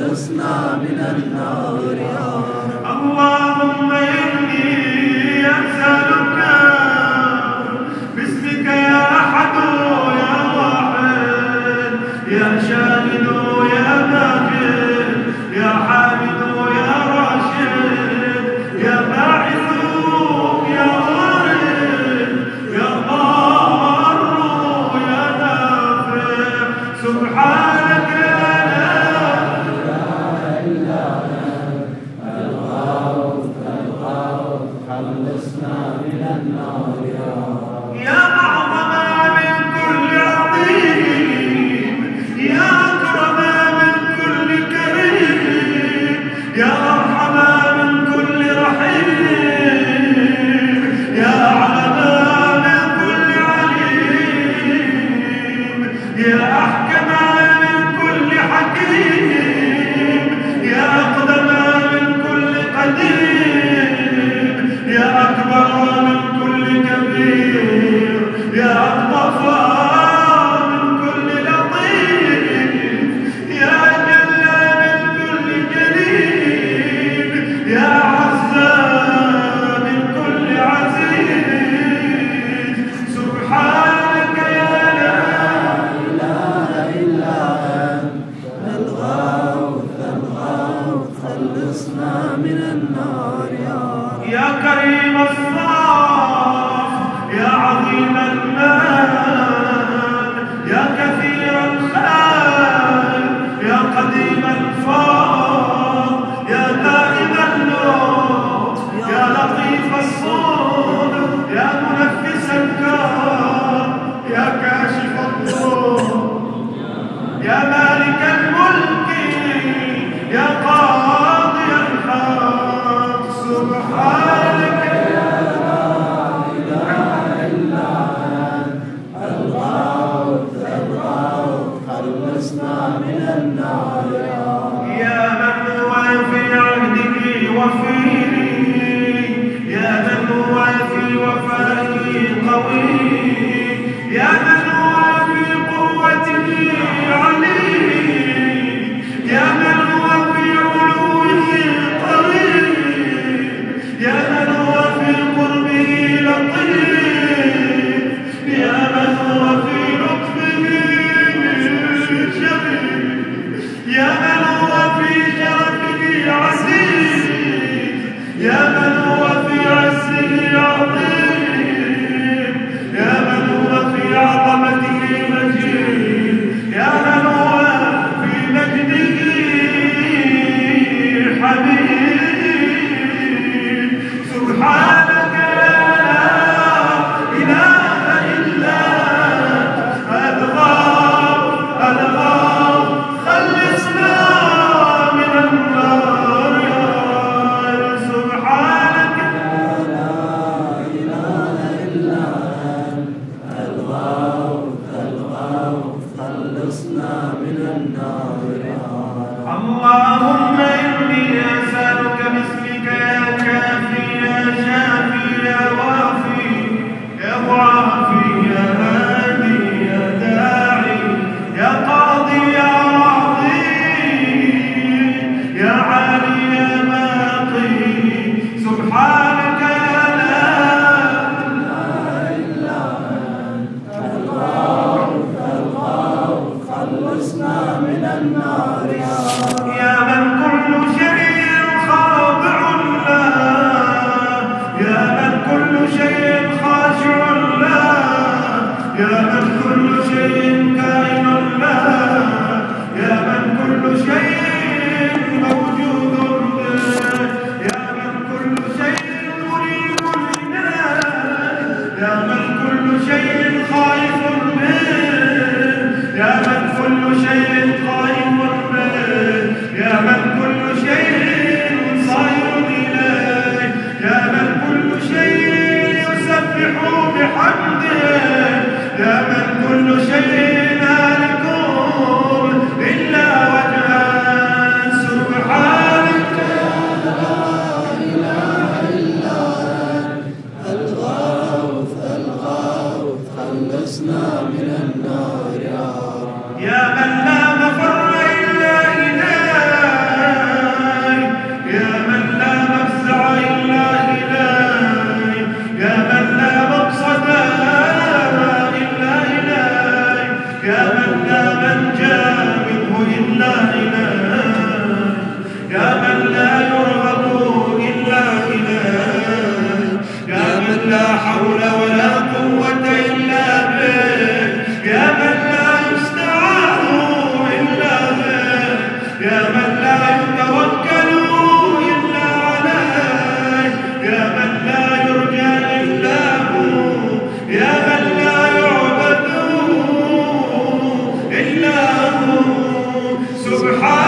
خلصنا من النار يا رب. اللهم إني أسألك باسمك يا أحد يا واحد يا شاهد يا باكر يا حامد يا راشد يا باعث يا وارث يا ضار يا نافع سبحانك لا إله إلا أنت الغوث خلصنا من النار يا رب. يا أعظم من كل عظيم يا أكرم من كل كريم يا أرحم من كل رحيم يا أعلم من كل عليم يا أحكم من كل حكيم يا أقدم من كل قديم يا أكبر من كل كبير يا ألطف من كل لطيف يا أجل من كل جليل يا أعز من كل عزيز سبحانك يا لا إله إلا أنت الغوث خلصنا من النار يا رب. يا كريم الصاف يا عظيم المال يا كثير الخير يا قديم الفضل يا دائم اللطف يا لطيف الصنع يا منفس الكرم يا كاشف الضر يا مالك الملك يا قاضي الحق سبحانك لا إله إلا أنت الغوث خلصنا من النار يا رب. يا من هو في عهده وفيه يا من هو في وفائه قوي يا من هو في قوته علي يا من هو في علوه قريب يا من هو في قربه لطيف يا من هو في لطفه شديد يا من هو في شرفه عزيز يا من هو في عزه عظيم يا من هو في عظمته مجيد يا من هو في مجده حميد سبحانك لا إله إلا أنت الغوث خلصنا من النار يا رب. سبحانك لا إله إلا أنت الغوث خلصنا من النار يا رب. اللهم إني أسألك باسمك يا كافي يا شافي يا وافي يا معافي يا هادي يا داعي يا قاضي يا راضي يا عالي يا باقي سبحانك يا لا إله إلا أنت الغوث خلصنا من النار يا رب. يا من كل شيء خاضع له يا من كل شيء خاشع له يا من كل شيء كائن له يا من كل شيء موجود به يا من كل شيء مريد لله يا من كل شيء خائف به يا من كل شيء قائم به يا من كل شيء صائر إليه يا من كل شيء يسبح بحمده يا من كل شيء